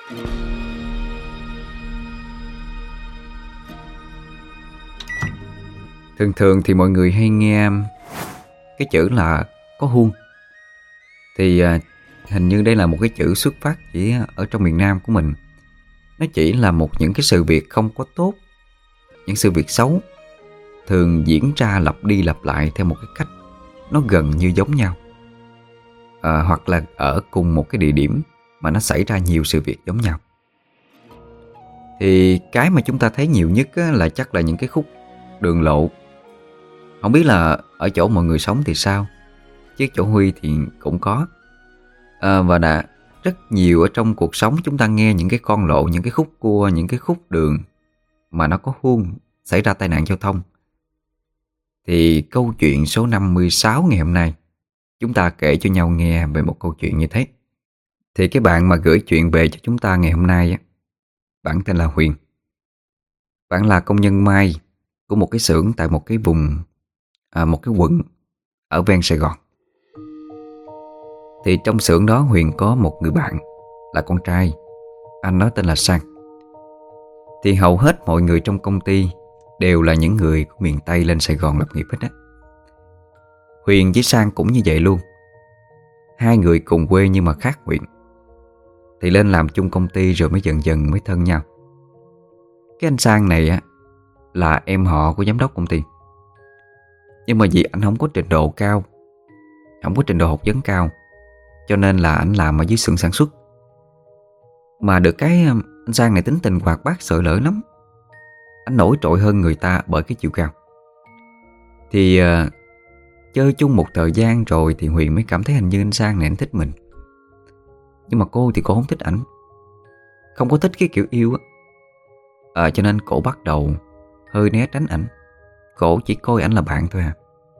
Thường thường thì mọi người hay nghe cái chữ là có huông. Thì hình như đây là một cái chữ xuất phát chỉ ở trong miền Nam của mình. Nó chỉ là những cái sự việc không có tốt, những sự việc xấu thường diễn ra lặp đi lặp lại theo một cái cách nó gần như giống nhau, hoặc là ở cùng một cái địa điểm mà nó xảy ra nhiều sự việc giống nhau. Thì cái mà chúng ta thấy nhiều nhất á, là chắc là những cái khúc đường lộ. Không biết là ở chỗ mọi người sống thì sao, chứ chỗ Huy thì cũng có. Và rất nhiều ở trong cuộc sống chúng ta nghe những cái con lộ, những cái khúc cua, những cái khúc đường mà nó có huông xảy ra tai nạn giao thông. Thì câu chuyện số 56 ngày hôm nay, chúng ta kể cho nhau nghe về một câu chuyện như thế. Thì cái bạn mà gửi chuyện về cho chúng ta ngày hôm nay á, bạn tên là Huyền. Bạn là công nhân may của một cái xưởng tại một cái vùng, một cái quận ở ven Sài Gòn. Thì trong xưởng đó Huyền có một người bạn là con trai, anh đó tên là Sang. Thì hầu hết mọi người trong công ty đều là những người của miền Tây lên Sài Gòn lập nghiệp hết á. Huyền với Sang cũng như vậy luôn. Hai người cùng quê nhưng mà khác huyện. Thì lên làm chung công ty rồi mới dần dần mới thân nhau. Cái anh Sang này á là em họ của giám đốc công ty. Nhưng mà vì anh không có trình độ cao, không có trình độ học vấn cao, cho nên là anh làm ở dưới xưởng sản xuất. Mà được cái anh Sang này tính tình hoạt bát xởi lởi lắm. Anh nổi trội hơn người ta bởi cái chiều cao. Thì chơi chung một thời gian rồi thì Huyền mới cảm thấy hình như anh Sang này anh thích mình. Nhưng mà cô thì cô không thích ảnh, không có thích cái kiểu yêu á. Cho nên cổ bắt đầu hơi né tránh ảnh. Cổ chỉ coi ảnh là bạn thôi à.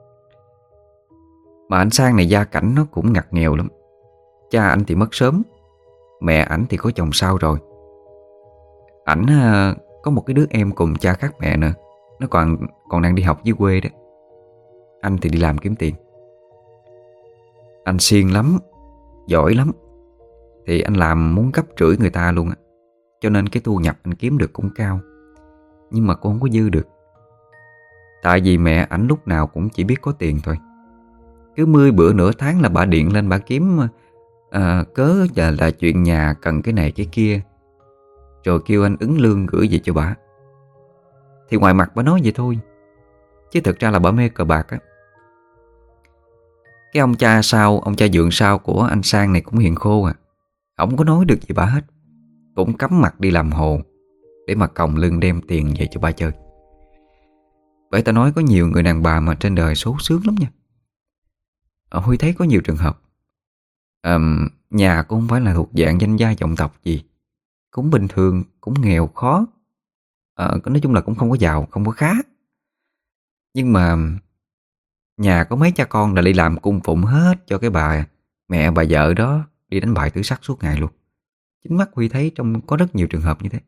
Mà anh Sang này gia cảnh nó cũng ngặt nghèo lắm. Cha ảnh thì mất sớm, mẹ ảnh thì có chồng sau rồi. Ảnh có một cái đứa em cùng cha khác mẹ nữa. Nó còn đang đi học dưới quê đó. Anh thì đi làm kiếm tiền. Anh siêng lắm, giỏi lắm. Thì anh làm muốn gấp rưỡi người ta luôn á. Cho nên cái thu nhập anh kiếm được cũng cao. Nhưng mà cũng không có dư được. Tại vì mẹ ảnh lúc nào cũng chỉ biết có tiền thôi. Cứ 10 bữa nửa tháng là bà điện lên bà kiếm cớ là chuyện nhà cần cái này cái kia, rồi kêu anh ứng lương gửi về cho bà. Thì ngoài mặt bà nói vậy thôi, chứ thực ra là bà mê cờ bạc á. Cái ông cha dượng sau của anh Sang này cũng hiền khô à. Ổng có nói được gì bà hết. Cũng cắm mặt đi làm hồ để mà còng lưng đem tiền về cho bà chơi. Bởi ta nói có nhiều người đàn bà mà trên đời số xướng lắm nha. Huy thấy có nhiều trường hợp nhà cũng không phải là thuộc dạng danh gia vọng tộc gì, cũng bình thường, cũng nghèo khó, nói chung là cũng không có giàu, không có khá. Nhưng mà nhà có mấy cha con là đi làm cung phụng hết cho cái mẹ bà vợ đó đi đánh bài tứ sắc suốt ngày luôn. Chính mắt Huy thấy có rất nhiều trường hợp như thế.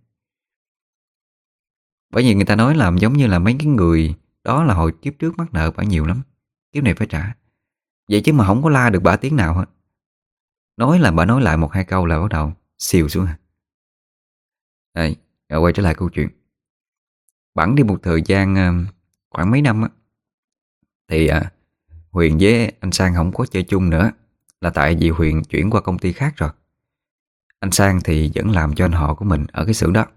Bởi vì người ta nói là giống như là mấy cái người đó là hồi kiếp trước mắc nợ bả nhiều lắm, kiếp này phải trả. Vậy chứ mà không có la được bả tiếng nào hết. Nói là bả nói lại một hai câu là bắt đầu xìu xuống. Đây, quay trở lại câu chuyện. Bẵng đi một thời gian khoảng mấy năm á, thì Huyền với anh Sang không có chơi chung nữa. Là tại vì Huyền chuyển qua công ty khác rồi. Anh Sang thì vẫn làm cho anh họ của mình ở cái xưởng đó.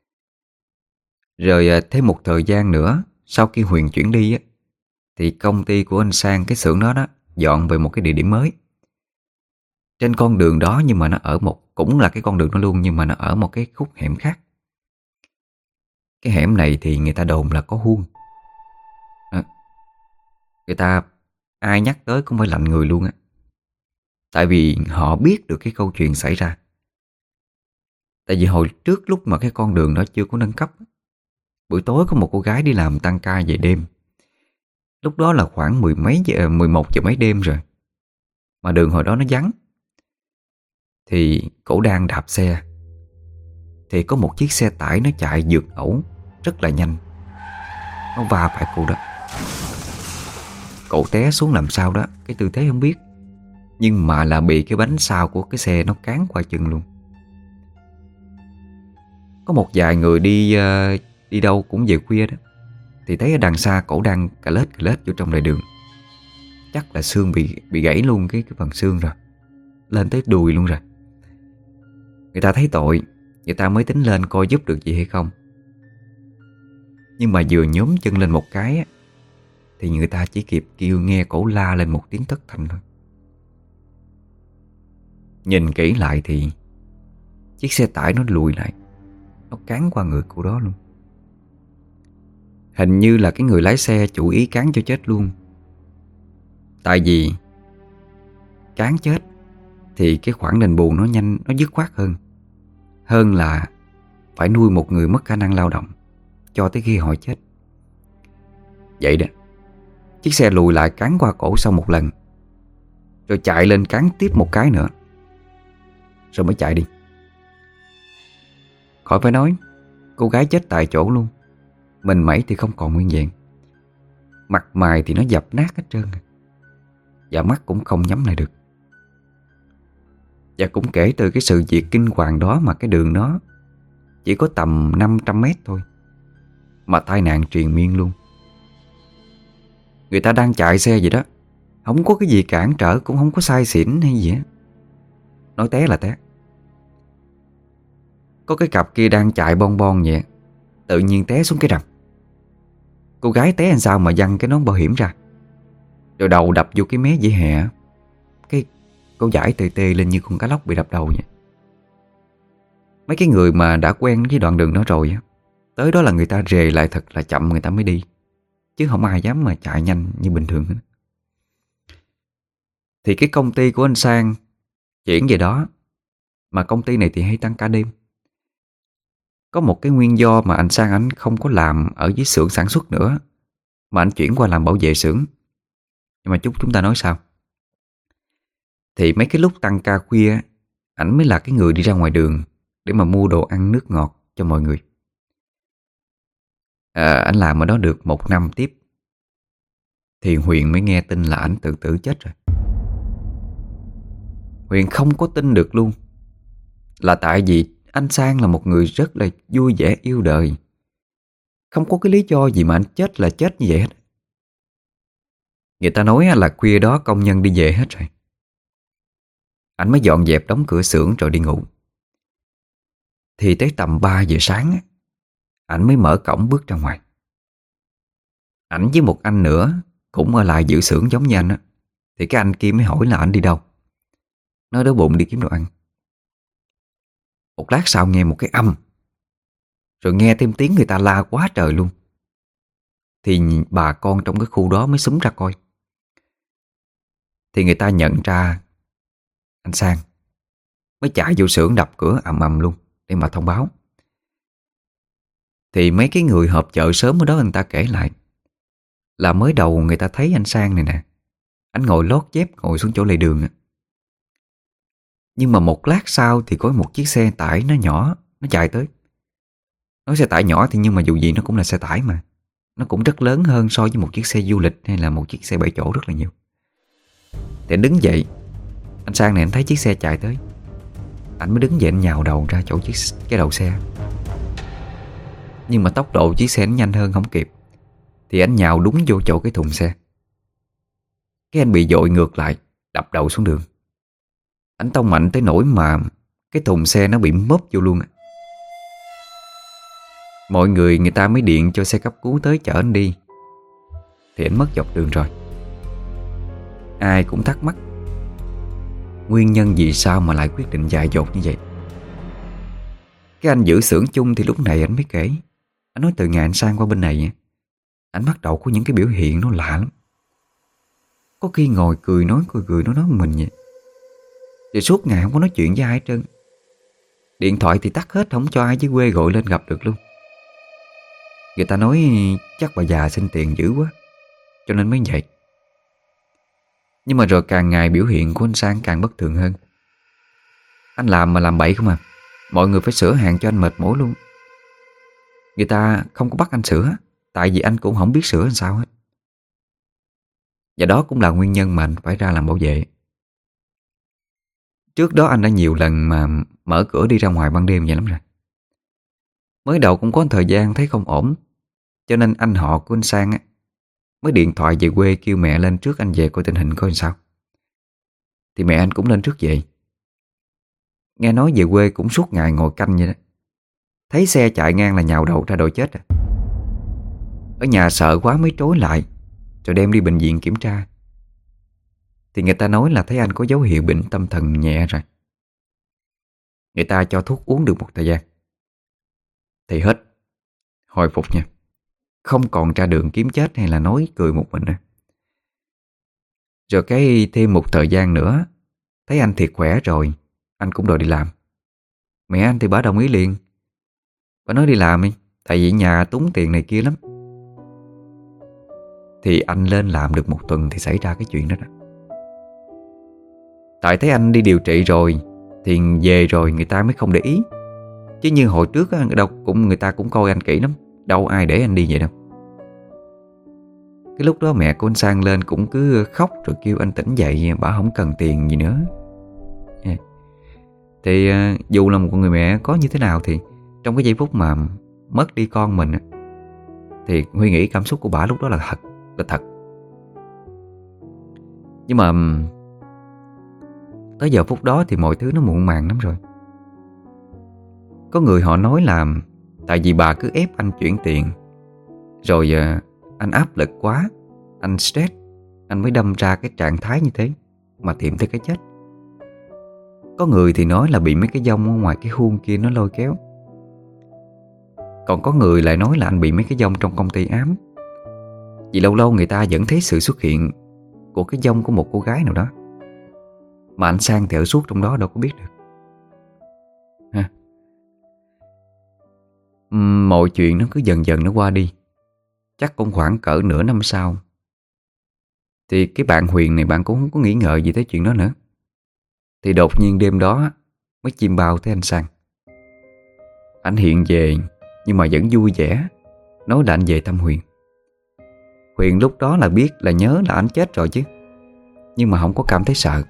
Rồi thêm một thời gian nữa, sau khi Huyền chuyển đi á, thì công ty của anh Sang, cái xưởng đó dọn về một cái địa điểm mới. Trên con đường đó, nhưng mà nó ở cũng là cái con đường đó luôn, nhưng mà nó ở một cái khúc hẻm khác. Cái hẻm này thì người ta đồn là có huông. Người ta ai nhắc tới cũng phải lạnh người luôn á. Tại vì họ biết được cái câu chuyện xảy ra. Tại vì hồi trước lúc mà cái con đường đó chưa có nâng cấp, buổi tối có một cô gái đi làm tăng ca về đêm. Lúc đó là khoảng 11 giờ mấy đêm rồi, mà đường hồi đó nó vắng. Thì cổ đang đạp xe, thì có một chiếc xe tải nó chạy vượt ẩu rất là nhanh. Nó va phải cô đó. Cổ té xuống làm sao đó, cái tư thế không biết, nhưng mà là bị cái bánh sau của cái xe nó cán qua chân luôn. Có một vài người đi đâu cũng về khuya đó, thì thấy ở đằng xa cổ đang cà lết vô trong lề đường. Chắc là xương bị gãy luôn cái phần xương rồi, lên tới đùi luôn rồi. Người ta thấy tội, người ta mới tính lên coi giúp được gì hay không. Nhưng mà vừa nhốm chân lên một cái á, thì người ta chỉ kịp kêu nghe cổ la lên một tiếng thất thanh thôi. Nhìn kỹ lại thì chiếc xe tải nó lùi lại, nó cán qua người cô đó luôn. Hình như là cái người lái xe chủ ý cán cho chết luôn. Tại vì cán chết thì cái khoản đền bù nó nhanh, nó dứt khoát hơn là phải nuôi một người mất khả năng lao động cho tới khi họ chết. Vậy đó, chiếc xe lùi lại cán qua cổ sau một lần, rồi chạy lên cán tiếp một cái nữa, rồi mới chạy đi. Khỏi phải nói, cô gái chết tại chỗ luôn. Mình mẩy thì không còn nguyên vẹn, mặt mày thì nó dập nát hết trơn, và mắt cũng không nhắm lại được. Và cũng kể từ cái sự việc kinh hoàng đó mà cái đường đó chỉ có tầm 500 mét thôi mà tai nạn triền miên luôn. Người ta đang chạy xe vậy đó, không có cái gì cản trở, cũng không có say xỉn hay gì á. Nói té là té. Có cái cặp kia đang chạy bon bon vậy, tự nhiên té xuống cái đầm. Cô gái té làm sao mà văng cái nón bảo hiểm ra, rồi đầu đập vô cái mé vỉa hè. Cái cô giải tê tê lên như con cá lóc bị đập đầu vậy. Mấy cái người mà đã quen với đoạn đường đó rồi á, tới đó là người ta rề lại thật là chậm người ta mới đi, chứ không ai dám mà chạy nhanh như bình thường hết. Thì cái công ty của anh Sang chuyển về đó, mà công ty này thì hay tăng ca đêm. Có một cái nguyên do mà anh Sang anh không có làm ở dưới xưởng sản xuất nữa, mà anh chuyển qua làm bảo vệ xưởng. Nhưng mà chúng ta nói sao? Thì mấy cái lúc tăng ca khuya, ảnh mới là cái người đi ra ngoài đường để mà mua đồ ăn nước ngọt cho mọi người. Ảnh làm ở đó được 1 năm tiếp thì Huyền mới nghe tin là ảnh tự tử chết rồi. Huyền không có tin được luôn, là tại vì anh Sang là một người rất là vui vẻ yêu đời, không có cái lý do gì mà anh chết là chết như vậy hết. Người ta nói là khuya đó công nhân đi về hết rồi, ảnh mới dọn dẹp đóng cửa xưởng rồi đi ngủ. Thì tới tầm 3 giờ sáng ảnh mới mở cổng bước ra ngoài. Ảnh với một anh nữa cũng ở lại giữ xưởng giống như anh á. Thì cái anh kia mới hỏi là ảnh đi đâu. Nói đói bụng đi kiếm đồ ăn. Một lát sau nghe một cái âm, rồi nghe thêm tiếng người ta la quá trời luôn. Thì bà con trong cái khu đó mới xúm ra coi. Thì người ta nhận ra anh Sang, mới chạy vô xưởng đập cửa ầm ầm luôn để mà thông báo. Thì mấy cái người họp chợ sớm ở đó người ta kể lại là mới đầu người ta thấy anh Sang này nè, anh ngồi lót dép ngồi xuống chỗ lề đường. Nhưng mà một lát sau thì có một chiếc xe tải nó nhỏ, nó chạy tới. Nói xe tải nhỏ thì nhưng mà dù gì nó cũng là xe tải mà, nó cũng rất lớn hơn so với một chiếc xe du lịch hay là một chiếc xe 7 chỗ rất là nhiều. Thì anh đứng dậy, anh Sang này anh thấy chiếc xe chạy tới, anh mới đứng dậy anh nhào đầu ra chỗ cái đầu xe. Nhưng mà tốc độ chiếc xe nó nhanh hơn không kịp, thì anh nhào đúng vô chỗ cái thùng xe. Cái anh bị dội ngược lại, đập đầu xuống đường. Anh tông mạnh tới nỗi mà cái thùng xe nó bị mớp vô luôn. Mọi người ta mới điện cho xe cấp cứu tới chở anh đi. Thì anh mất dọc đường rồi. Ai cũng thắc mắc nguyên nhân vì sao mà lại quyết định dại dột như vậy. Cái anh giữ xưởng chung thì lúc này anh mới kể. Anh nói từ ngày anh sang qua bên này, anh bắt đầu có những cái biểu hiện nó lạ lắm. Có khi ngồi cười nói một mình vậy. Thì suốt ngày không có nói chuyện với ai hết trơn. Điện thoại thì tắt hết, không cho ai dưới quê gọi lên gặp được luôn. Người ta nói chắc bà già xin tiền dữ quá, cho nên mới vậy. Nhưng mà rồi càng ngày biểu hiện của anh Sang càng bất thường hơn. Anh làm mà làm bậy không à. Mọi người phải sửa hàng cho anh mệt mỏi luôn. Người ta không có bắt anh sửa, tại vì anh cũng không biết sửa làm sao hết. Và đó cũng là nguyên nhân mà anh phải ra làm bảo vệ. Trước đó anh đã nhiều lần mà mở cửa đi ra ngoài ban đêm vậy lắm rồi. Mới đầu cũng có thời gian thấy không ổn, cho nên anh họ của anh Sang á mới điện thoại về quê kêu mẹ lên trước anh về coi tình hình coi sao. Thì mẹ anh cũng lên trước về. Nghe nói về quê cũng suốt ngày ngồi canh vậy đó. Thấy xe chạy ngang là nhào đầu ra đòi chết à. Ở nhà sợ quá mới trối lại, rồi đem đi bệnh viện kiểm tra. Thì người ta nói là thấy anh có dấu hiệu bệnh tâm thần nhẹ rồi. Người ta cho thuốc uống được một thời gian thì hết, hồi phục nha. Không còn ra đường kiếm chết hay là nói cười một mình nữa. Rồi cái thêm một thời gian nữa, thấy anh thiệt khỏe rồi, anh cũng đòi đi làm. Mẹ anh thì bà đồng ý liền. Bà nói đi làm đi, tại vì nhà túng tiền này kia lắm. Thì anh lên làm được một tuần thì xảy ra cái chuyện đó đó. Tại thấy anh đi điều trị rồi thì về rồi người ta mới không để ý. Chứ như hồi trước á, người ta cũng coi anh kỹ lắm. Đâu ai để anh đi vậy đâu. Cái lúc đó mẹ của anh Sang lên cũng cứ khóc rồi kêu anh tỉnh dậy, bà không cần tiền gì nữa. Thì dù là một người mẹ có như thế nào thì trong cái giây phút mà mất đi con mình thì Huy nghĩ cảm xúc của bà lúc đó là thật. Nhưng mà tới giờ phút đó thì mọi thứ nó muộn màng lắm rồi. Có người họ nói là tại vì bà cứ ép anh chuyển tiền, rồi anh áp lực quá, anh stress, anh mới đâm ra cái trạng thái như thế mà tìm tới cái chết. Có người thì nói là bị mấy cái dông ở ngoài cái khuôn kia nó lôi kéo. Còn có người lại nói là anh bị mấy cái dông trong công ty ám. Vì lâu lâu người ta vẫn thấy sự xuất hiện của cái dông của một cô gái nào đó, mà anh Sang thì ở suốt trong đó đâu có biết được ha. Mọi chuyện nó cứ dần dần nó qua đi. Chắc cũng khoảng cỡ nửa năm sau thì cái bạn Huyền này bạn cũng không có nghĩ ngợi gì tới chuyện đó nữa. Thì đột nhiên đêm đó mới chim bao thấy anh Sang. Anh hiện về nhưng mà vẫn vui vẻ, nói là anh về thăm Huyền. Huyền lúc đó là biết là nhớ là anh chết rồi chứ, nhưng mà không có cảm thấy sợ.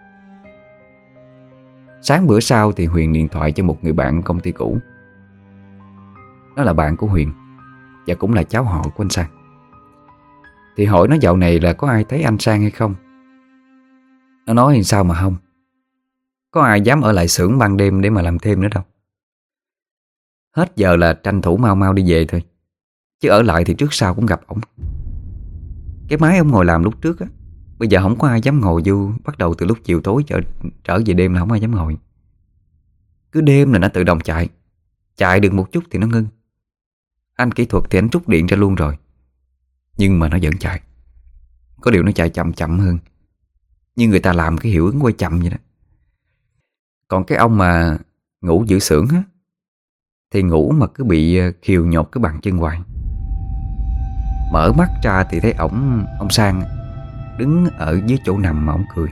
Sáng bữa sau thì Huyền điện thoại cho một người bạn công ty cũ. Nó là bạn của Huyền và cũng là cháu họ của anh Sang. Thì hỏi nó dạo này là có ai thấy anh Sang hay không. Nó nói sao mà không, có ai dám ở lại xưởng ban đêm để mà làm thêm nữa đâu. Hết giờ là tranh thủ mau mau đi về thôi, chứ ở lại thì trước sau cũng gặp ổng. Cái máy ông ngồi làm lúc trước á, bây giờ không có ai dám ngồi vô. Bắt đầu từ lúc chiều tối trở về đêm là không ai dám ngồi. Cứ đêm là nó tự động chạy được một chút thì nó ngưng. Anh kỹ thuật thì anh trút điện ra luôn rồi, nhưng mà nó vẫn chạy. Có điều nó chạy chậm chậm hơn, như người ta làm cái hiệu ứng quay chậm vậy đó. Còn cái ông mà ngủ giữ xưởng á, thì ngủ mà cứ bị khiều nhột cái bàn chân hoài. Mở mắt ra thì thấy ông Sang đứng ở dưới chỗ nằm mà ông cười.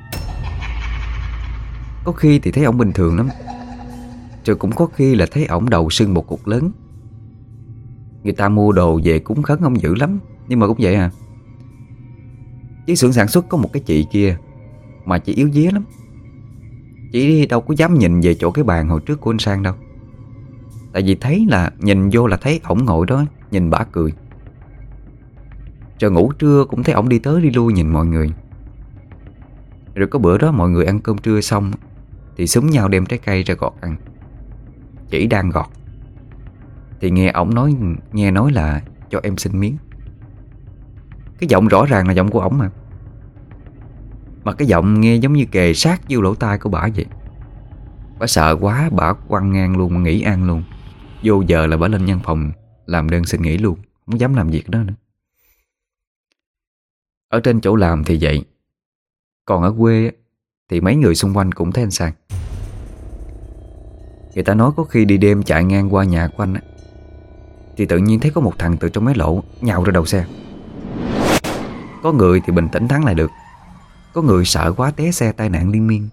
Có khi thì thấy ổng bình thường lắm, rồi cũng có khi là thấy ổng đầu sưng một cục lớn. Người ta mua đồ về cúng khấn ông dữ lắm, nhưng mà cũng vậy à. Chứ xưởng sản xuất có một cái chị kia mà chị yếu vía lắm. Chị đâu có dám nhìn về chỗ cái bàn hồi trước của anh Sang đâu. Tại vì thấy là nhìn vô là thấy ổng ngồi đó nhìn bả cười. Rồi ngủ trưa cũng thấy ổng đi tới đi lui nhìn mọi người. Rồi có bữa đó mọi người ăn cơm trưa xong thì xúm nhau đem trái cây ra gọt ăn. Chỉ đang gọt thì nghe ổng nghe nói là cho em xin miếng. Cái giọng rõ ràng là giọng của ổng mà cái giọng nghe giống như kề sát vô lỗ tai của bả vậy. Bả sợ quá, bả quăng ngang luôn, nghỉ ăn luôn. Vô giờ là bả lên văn phòng làm đơn xin nghỉ luôn, không dám làm việc đó nữa. Ở trên chỗ làm thì vậy, còn ở quê thì mấy người xung quanh cũng thấy anh Sang. Người ta nói có khi đi đêm chạy ngang qua nhà của anh thì tự nhiên thấy có một thằng từ trong mé lộ nhào ra đầu xe. Có người thì bình tĩnh thắng lại được, có người sợ quá té xe tai nạn liên miên.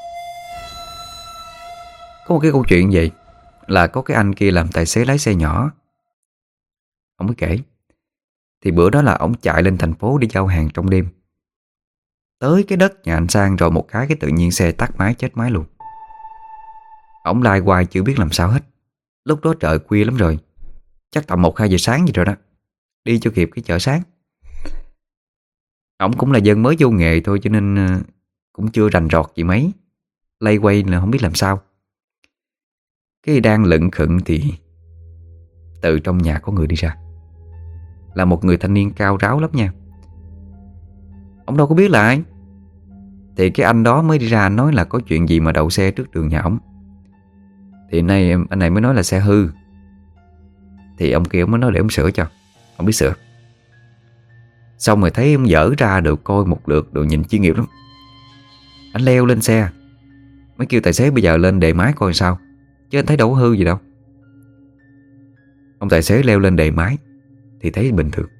Có một cái câu chuyện vậy là có cái anh kia làm tài xế lái xe nhỏ. Ông mới kể thì bữa đó là ông chạy lên thành phố đi giao hàng trong đêm. Tới cái đất nhà anh Sang rồi một cái tự nhiên xe tắt máy chết máy luôn. Ông lai hoài chưa biết làm sao hết. Lúc đó trời khuya lắm rồi, chắc tầm 1-2 giờ sáng gì rồi đó. Đi cho kịp cái chợ sáng. Ổng cũng là dân mới vô nghề thôi, cho nên cũng chưa rành rọt gì mấy, lay quay là không biết làm sao. Cái đang lững khựng thì từ trong nhà có người đi ra. Là một người thanh niên cao ráo lắm nha. Ông đâu có biết là ai. Thì cái anh đó mới đi ra nói là có chuyện gì mà đậu xe trước đường nhà ổng. Thì nay anh này mới nói là xe hư. Thì ông kia mới nói để ông sửa cho. Ông biết sửa. Xong rồi thấy ông dở ra được coi một lượt, đồ nhìn chuyên nghiệp lắm. Anh leo lên xe, mới kêu tài xế bây giờ lên đề máy coi sao, chứ anh thấy đâu có hư gì đâu. Ông tài xế leo lên đề máy thì thấy bình thường.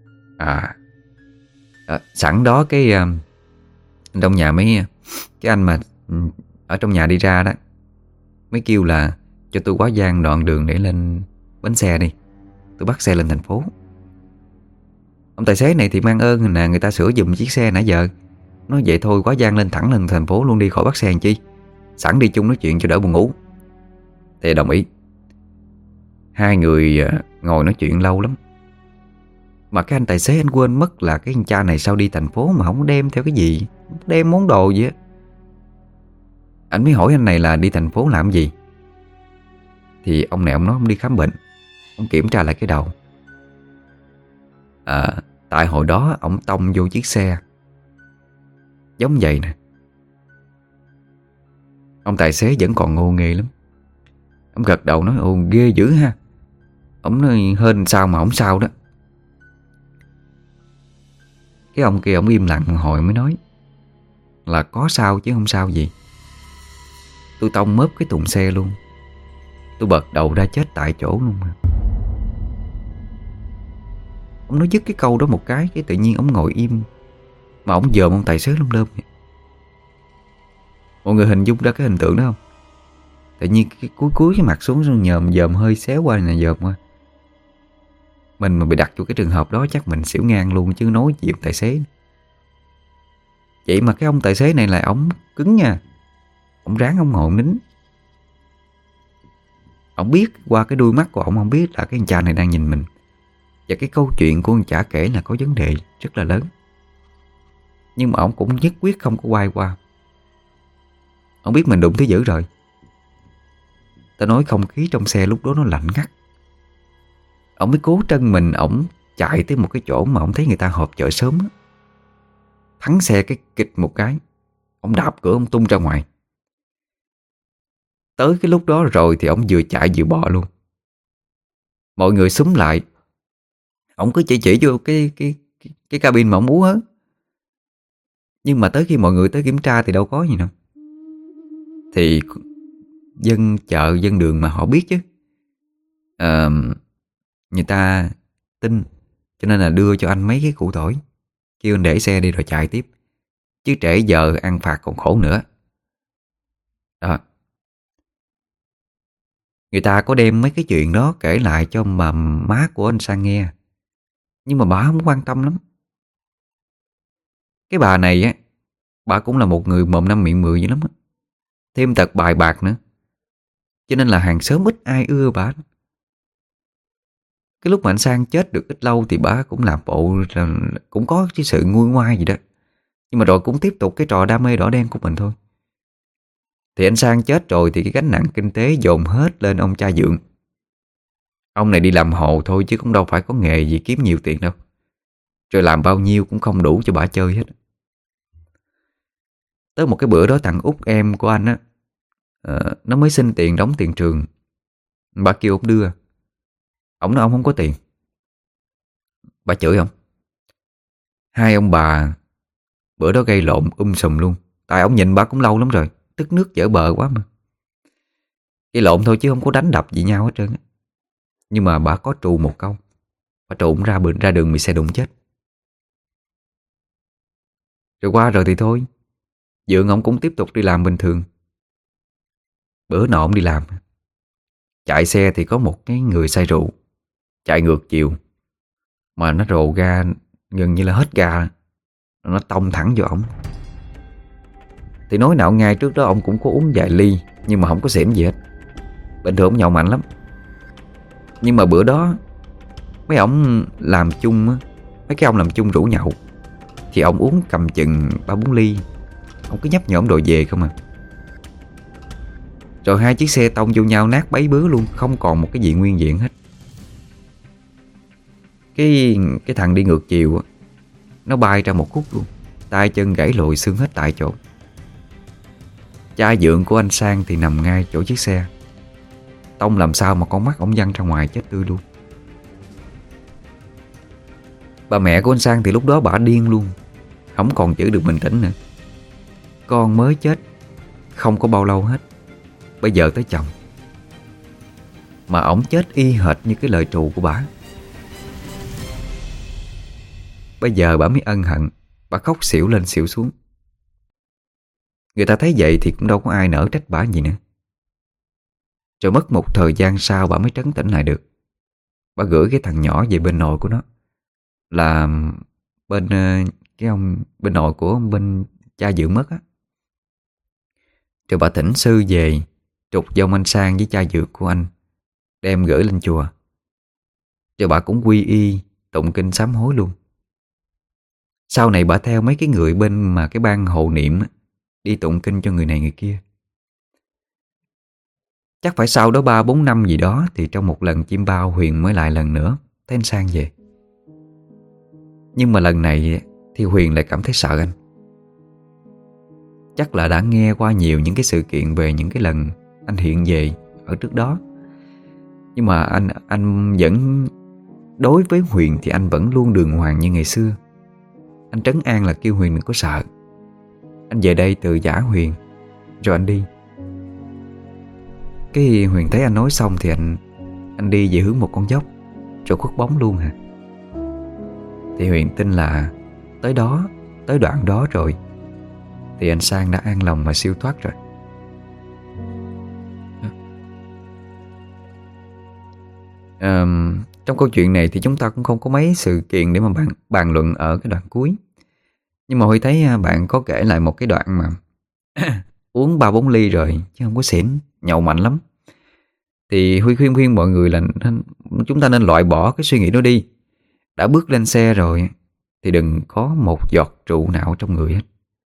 Sẵn đó cái trong nhà mấy cái anh mà ở trong nhà đi ra đó, mới kêu là cho tôi quá giang đoạn đường để lên bến xe đi, tôi bắt xe lên thành phố. Ông tài xế này thì mang ơn nè, người ta sửa giùm chiếc xe nãy giờ. Nói vậy thôi quá giang lên thẳng lên thành phố luôn đi, khỏi bắt xe làm chi, sẵn đi chung nói chuyện cho đỡ buồn ngủ. Thì đồng ý. Hai người ngồi nói chuyện lâu lắm. Mà cái anh tài xế anh quên mất là cái anh cha này sao đi thành phố mà không có đem theo cái gì, đem món đồ gì á. Anh mới hỏi anh này là đi thành phố làm gì. Thì ông này ông nói ông đi khám bệnh. Ông kiểm tra lại cái đầu. Tại hồi đó ông tông vô chiếc xe giống vậy nè. Ông tài xế vẫn còn ngô nghê lắm. Ông gật đầu nói ồ ghê dữ ha. Ông nói hên sao mà không sao đó. Cái ông kia ông im lặng một hồi mới nói là có sao chứ không sao gì. Tôi tông mớp cái thùng xe luôn. Tôi bật đầu ra chết tại chỗ luôn mà. Ông nói dứt cái câu đó một cái tự nhiên ông ngồi im. Mà ông dòm ông tài xế lum lum. Mọi người hình dung ra cái hình tượng đó không? Tự nhiên cái cúi cái mặt xuống rồi dòm hơi xéo qua này dòm qua. Mình mà bị đặt vô cái trường hợp đó chắc mình xỉu ngang luôn, chứ nói gì ông tài xế. Vậy mà cái ông tài xế này là ổng cứng nha. Ổng ráng ông ngồi nín. Ổng biết qua cái đuôi mắt của ổng biết là cái anh cha này đang nhìn mình. Và cái câu chuyện của anh cha kể là có vấn đề rất là lớn. Nhưng mà ổng cũng nhất quyết không có quay qua. Ổng biết mình đụng thứ dữ rồi. Ta nói không khí trong xe lúc đó nó lạnh ngắt. Ổng mới cố trân mình, ổng chạy tới một cái chỗ mà ổng thấy người ta họp chợ sớm á. Thắng xe cái kịch một cái, ổng đạp cửa ổng tung ra ngoài. Tới cái lúc đó rồi thì ổng vừa chạy vừa bò luôn. Mọi người xúm lại. Ổng cứ chỉ vô cái cabin mà ổng ú hết. Nhưng mà tới khi mọi người tới kiểm tra thì đâu có gì đâu. Thì dân chợ, dân đường mà họ biết chứ. Người ta tin, cho nên là đưa cho anh mấy cái củ tỏi, kêu anh để xe đi rồi chạy tiếp, chứ trễ giờ ăn phạt còn khổ nữa. Đó. Người ta có đem mấy cái chuyện đó kể lại cho mà má của anh Sang nghe. Nhưng mà bà không quan tâm lắm. Cái bà này á, bà cũng là một người mồm năm miệng mười dữ lắm á. Thêm tật bài bạc nữa. Cho nên là hàng xóm ít ai ưa bà. Cái lúc mà anh Sang chết được ít lâu thì bà cũng làm bộ cũng có cái sự nguôi ngoai gì đó. Nhưng mà rồi cũng tiếp tục cái trò đam mê đỏ đen của mình thôi. Thì anh Sang chết rồi thì cái gánh nặng kinh tế dồn hết lên ông cha Dượng. Ông này đi làm hồ thôi chứ cũng đâu phải có nghề gì kiếm nhiều tiền đâu. Rồi làm bao nhiêu cũng không đủ cho bà chơi hết. Tới một cái bữa đó thằng út em của anh á, nó mới xin tiền đóng tiền trường. Bà kêu ông đưa. Ông nói ông không có tiền. Bà chửi ông. Hai ông bà bữa đó gây lộn sùm luôn. Tại ông nhìn bà cũng lâu lắm rồi, tức nước vỡ bờ quá mà. Gây lộn thôi chứ không có đánh đập gì nhau hết trơn á. Nhưng mà bà có trù một câu. Bà trù ra đường bị xe đụng chết. Rồi qua rồi thì thôi, Dượng ông cũng tiếp tục đi làm bình thường. Bữa nọ ông đi làm, chạy xe thì có một cái người say rượu chạy ngược chiều. Mà nó rồ ga gần như là hết ga, nó tông thẳng vô ổng. Thì nói nào ngay trước đó ông cũng có uống vài ly, nhưng mà không có xỉn gì hết. Bình thường ông nhậu mạnh lắm. Nhưng mà bữa đó mấy ổng làm chung á, mấy cái ông làm chung rủ nhậu, thì ông uống cầm chừng 3-4 ly. Ông cứ nhấp nhổm đồ về không à. Rồi 2 chiếc xe tông vô nhau nát bấy bứa luôn, không còn một cái gì nguyên vẹn hết. Cái thằng đi ngược chiều á, nó bay ra một khúc luôn, tay chân gãy lồi xương hết tại chỗ. Cha dượng của anh Sang thì nằm ngay chỗ chiếc xe, tông làm sao mà con mắt ổng văng ra ngoài chết tươi luôn. Bà mẹ của anh Sang thì lúc đó bả điên luôn, không còn giữ được bình tĩnh nữa. Con mới chết không có bao lâu hết, bây giờ tới chồng, mà ổng chết y hệt như cái lời trù của bả. Bây giờ bả mới ân hận, bả khóc xỉu lên xỉu xuống. Người ta thấy vậy thì cũng đâu có ai nỡ trách bả gì nữa. Rồi mất một thời gian sau bả mới trấn tĩnh lại được. Bả gửi cái thằng nhỏ về bên nội của nó, là bên cái ông bên nội của ông bên cha dượng mất á. Rồi bà thỉnh sư về trục dông anh Sang với cha dượng của anh, đem gửi lên chùa. Rồi bà cũng quy y tụng kinh sám hối luôn. Sau này bà theo mấy cái người bên mà cái ban hộ niệm á, đi tụng kinh cho người này người kia. Chắc phải sau đó 3-4 năm gì đó, thì trong một lần chim bao Huyền mới lại lần nữa thấy anh Sang về. Nhưng mà lần này thì Huyền lại cảm thấy sợ anh. Chắc là đã nghe qua nhiều những cái sự kiện về những cái lần anh hiện về ở trước đó. Nhưng mà anh vẫn, đối với Huyền thì anh vẫn luôn đường hoàng như ngày xưa. Anh trấn an là kêu Huyền đừng có sợ. Anh về đây từ giả Huyền, rồi anh đi. Cái Huyền thấy anh nói xong thì anh đi về hướng một con dốc, rồi khuất bóng luôn hả. Thì Huyền tin là tới đó, tới đoạn đó rồi thì anh Sang đã an lòng mà siêu thoát rồi. Trong câu chuyện này thì chúng ta cũng không có mấy sự kiện để mà bàn luận ở cái đoạn cuối. Nhưng mà Huy thấy bạn có kể lại một cái đoạn mà uống 3-4 ly rồi chứ không có xỉn, nhậu mạnh lắm. Thì Huy khuyên mọi người là chúng ta nên loại bỏ cái suy nghĩ đó đi. Đã bước lên xe rồi thì đừng có một giọt rượu nào trong người hết.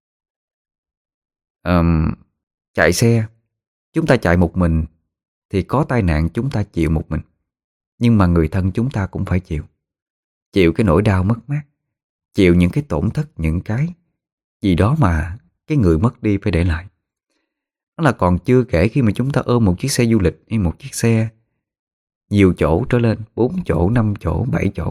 Chạy xe, chúng ta chạy một mình thì có tai nạn chúng ta chịu một mình. Nhưng mà người thân chúng ta cũng phải chịu. Chịu cái nỗi đau mất mát, chịu những cái tổn thất, những cái gì đó mà cái người mất đi phải để lại. Đó là còn chưa kể khi mà chúng ta ôm một chiếc xe du lịch hay một chiếc xe nhiều chỗ trở lên, 4 chỗ, 5 chỗ, 7 chỗ,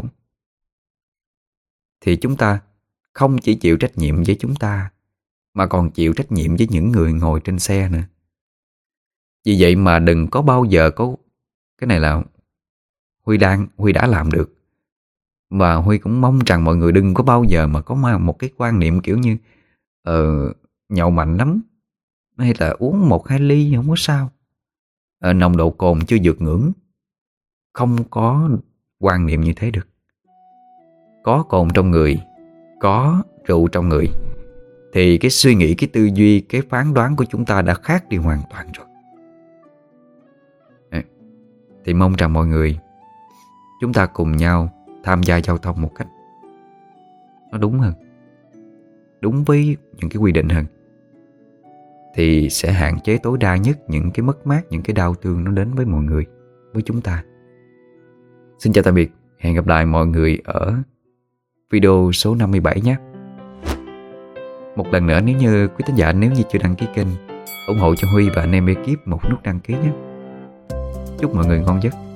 thì chúng ta không chỉ chịu trách nhiệm với chúng ta mà còn chịu trách nhiệm với những người ngồi trên xe nữa. Vì vậy mà đừng có bao giờ có cái này là Huy đã làm được. Và Huy cũng mong rằng mọi người đừng có bao giờ mà có một cái quan niệm kiểu như nhậu mạnh lắm hay là uống 1-2 ly không có sao, nồng độ cồn chưa vượt ngưỡng. Không có quan niệm như thế được. Có cồn trong người, có rượu trong người thì cái suy nghĩ, cái tư duy, cái phán đoán của chúng ta đã khác đi hoàn toàn rồi. Thì mong rằng mọi người chúng ta cùng nhau tham gia giao thông một cách nó đúng hơn, đúng với những cái quy định hơn, thì sẽ hạn chế tối đa nhất những cái mất mát, những cái đau thương nó đến với mọi người, với chúng ta. Xin chào tạm biệt, hẹn gặp lại mọi người ở video số 57 nhé. Một lần nữa, nếu như quý thính giả chưa đăng ký kênh, ủng hộ cho Huy và anh em ekip một nút đăng ký nhé. Chúc mọi người ngon giấc.